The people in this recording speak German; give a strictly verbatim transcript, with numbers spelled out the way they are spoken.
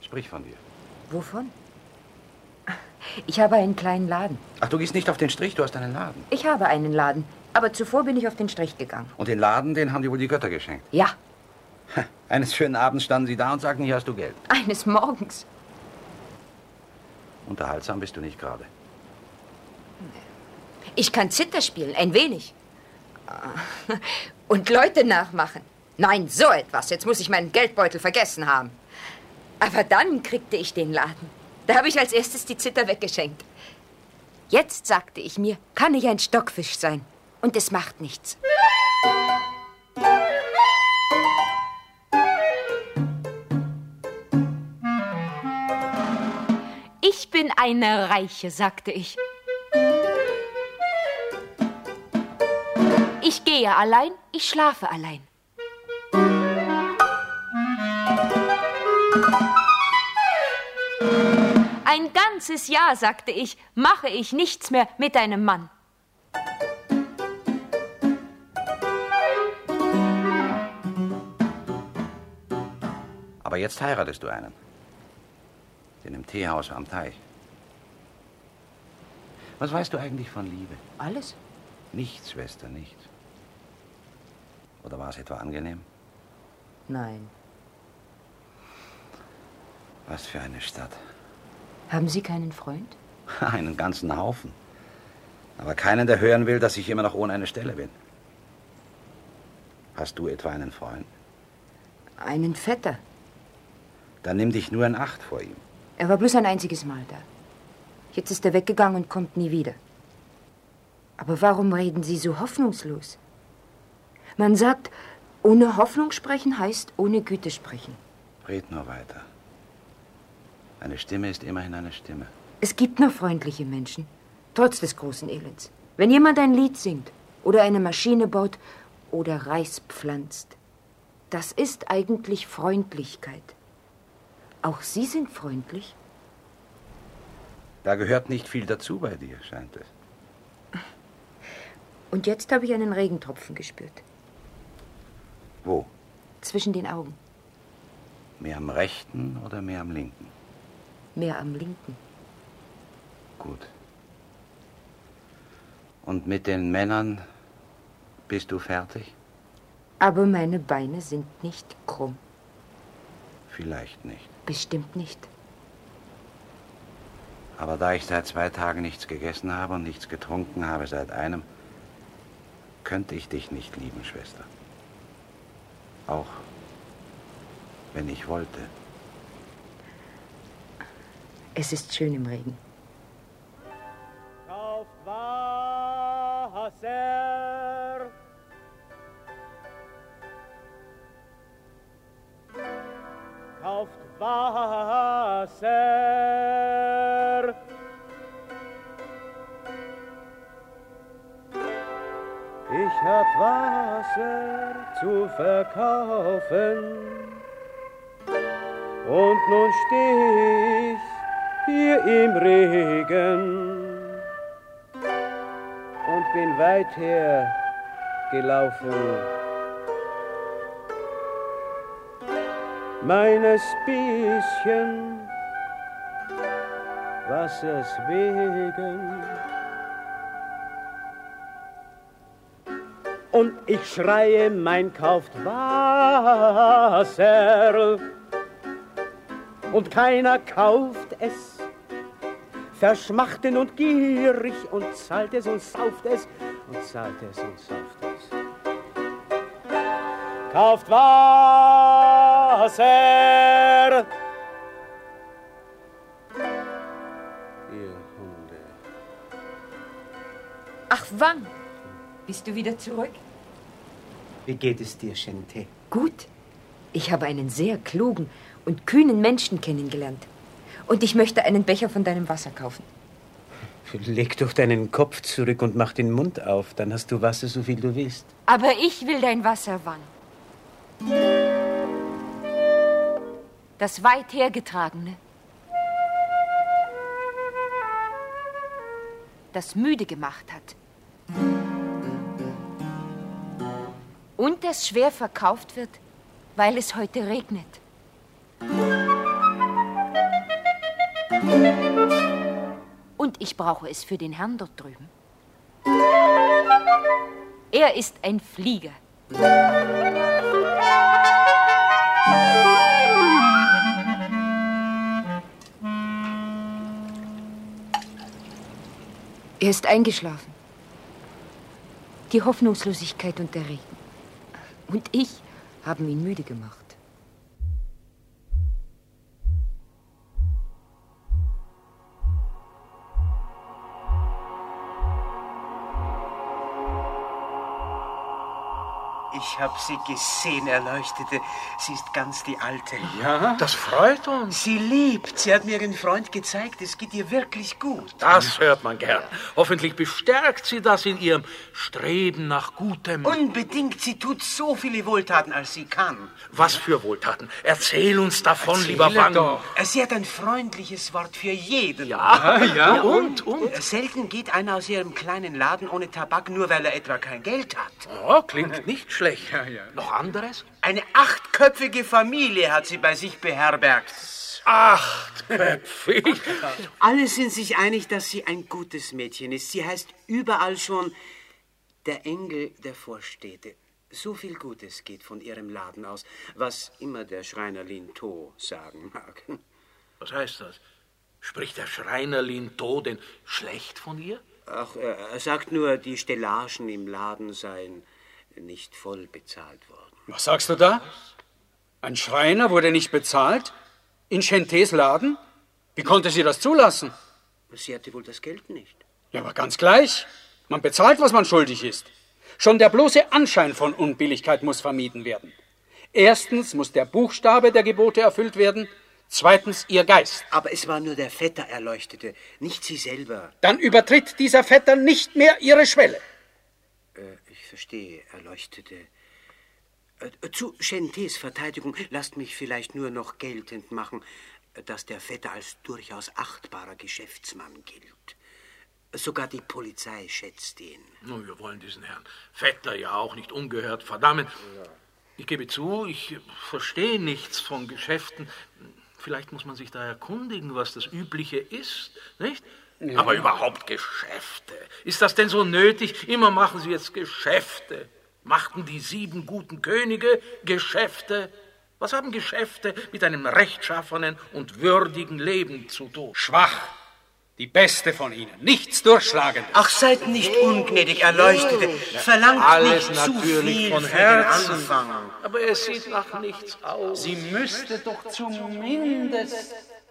Sprich von dir. Wovon? Ich habe einen kleinen Laden. Ach, du gehst nicht auf den Strich, du hast einen Laden. Ich habe einen Laden, aber zuvor bin ich auf den Strich gegangen. Und den Laden, den haben dir wohl die Götter geschenkt? Ja. Eines schönen Abends standen sie da und sagten, hier hast du Geld. Eines Morgens. Unterhaltsam bist du nicht gerade. Ich kann Zither spielen, ein wenig. Und Leute nachmachen. Nein, so etwas. Jetzt muss ich meinen Geldbeutel vergessen haben. Aber dann kriegte ich den Laden. Da habe ich als erstes die Zither weggeschenkt. Jetzt, sagte ich mir, kann ich ein Stockfisch sein. Und es macht nichts. Ich bin eine Reiche, sagte ich. Ich gehe allein, ich schlafe allein. Ein ganzes Jahr, sagte ich, mache ich nichts mehr mit einem Mann. Aber jetzt heiratest du einen. Den im Teehaus am Teich. Was weißt du eigentlich von Liebe? Alles? Nichts, Schwester, nichts. Oder war es etwa angenehm? Nein. Was für eine Stadt. Haben Sie keinen Freund? Einen ganzen Haufen. Aber keinen, der hören will, dass ich immer noch ohne eine Stelle bin. Hast du etwa einen Freund? Einen Vetter. Dann nimm dich nur in Acht vor ihm. Er war bloß ein einziges Mal da. Jetzt ist er weggegangen und kommt nie wieder. Aber warum reden Sie so hoffnungslos? Man sagt, ohne Hoffnung sprechen heißt ohne Güte sprechen. Red nur weiter. Eine Stimme ist immerhin eine Stimme. Es gibt noch freundliche Menschen, trotz des großen Elends. Wenn jemand ein Lied singt oder eine Maschine baut oder Reis pflanzt, das ist eigentlich Freundlichkeit. Auch Sie sind freundlich. Da gehört nicht viel dazu bei dir, scheint es. Und jetzt habe ich einen Regentropfen gespürt. Wo? Zwischen den Augen. Mehr am rechten oder mehr am linken? Mehr am linken. Gut. Und mit den Männern bist du fertig? Aber meine Beine sind nicht krumm. Vielleicht nicht. Bestimmt nicht. Aber da ich seit zwei Tagen nichts gegessen habe und nichts getrunken habe seit einem, könnte ich dich nicht lieben, Schwester. Auch wenn ich wollte. Es ist schön im Regen. Kauft Wasser. Kauft Wasser. Ich hab Wasser zu verkaufen. Und nun steh ich hier im Regen und bin weit her gelaufen. Meines bisschen Wassers wegen. Und ich schreie, mein kauft Wasser. Und keiner kauft es, verschmachten und gierig und zahlt es und sauft es und zahlt es und sauft es. Kauft Wasser, ihr Hunde. Ach, wann? Bist du wieder zurück? Wie geht es dir, Gente? Gut. Ich habe einen sehr klugen und kühnen Menschen kennengelernt. Und ich möchte einen Becher von deinem Wasser kaufen. Leg doch deinen Kopf zurück und mach den Mund auf. Dann hast du Wasser, so viel du willst. Aber ich will dein Wasser, wann? Das weit hergetragene. Das müde gemacht hat. Und das schwer verkauft wird, weil es heute regnet. Und ich brauche es für den Herrn dort drüben. Er ist ein Flieger. Er ist eingeschlafen. Die Hoffnungslosigkeit und der Regen. Und ich haben ihn müde gemacht. Ich habe sie gesehen, Erleuchtete. Sie ist ganz die Alte. Ja, das freut uns. Sie liebt. Sie hat mir ihren Freund gezeigt. Es geht ihr wirklich gut. Das hört man gern. Hoffentlich bestärkt sie das in ihrem Streben nach Gutem. Unbedingt. Sie tut so viele Wohltaten, als sie kann. Was für Wohltaten? Erzähl uns davon, Erzähle lieber Wang. doch. Sie hat ein freundliches Wort für jeden. Ja, ja, ja, und, und? Selten geht einer aus ihrem kleinen Laden ohne Tabak, nur weil er etwa kein Geld hat. Oh, klingt nicht schlecht. Ja, ja. Noch anderes? Eine achtköpfige Familie hat sie bei sich beherbergt. Achtköpfig? Alle sind sich einig, dass sie ein gutes Mädchen ist. Sie heißt überall schon der Engel der Vorstädte. So viel Gutes geht von ihrem Laden aus, was immer der Schreiner Lintot sagen mag. Was heißt das? Spricht der Schreiner Lintot denn schlecht von ihr? Ach, er sagt nur, die Stellagen im Laden seien nicht voll bezahlt worden. Was sagst du da? Ein Schreiner wurde nicht bezahlt? In Chantés Laden? Wie konnte sie das zulassen? Sie hatte wohl das Geld nicht. Ja, aber ganz gleich. Man bezahlt, was man schuldig ist. Schon der bloße Anschein von Unbilligkeit muss vermieden werden. Erstens muss der Buchstabe der Gebote erfüllt werden, zweitens ihr Geist. Aber es war nur der Vetter, Erleuchtete, nicht sie selber. Dann übertritt dieser Vetter nicht mehr ihre Schwelle. Ich verstehe, Erleuchtete. Zu Chantés Verteidigung lasst mich vielleicht nur noch geltend machen, dass der Vetter als durchaus achtbarer Geschäftsmann gilt. Sogar die Polizei schätzt ihn. No, wir wollen diesen Herrn Vetter ja auch nicht ungehört verdammen. Ich gebe zu, ich verstehe nichts von Geschäften. Vielleicht muss man sich da erkundigen, was das Übliche ist, nicht? Ja. Aber überhaupt Geschäfte. Ist das denn so nötig? Immer machen Sie jetzt Geschäfte. Machten die sieben guten Könige Geschäfte? Was haben Geschäfte mit einem rechtschaffenen und würdigen Leben zu tun? Schwach. Die beste von ihnen. Nichts Durchschlagendes. Ach, seid nicht ungnädig, Erleuchtete. Verlangt Alles nicht zu natürlich viel von für Herzen. den Anfang. Aber es sieht nach nichts aus. Sie müsste doch zumindest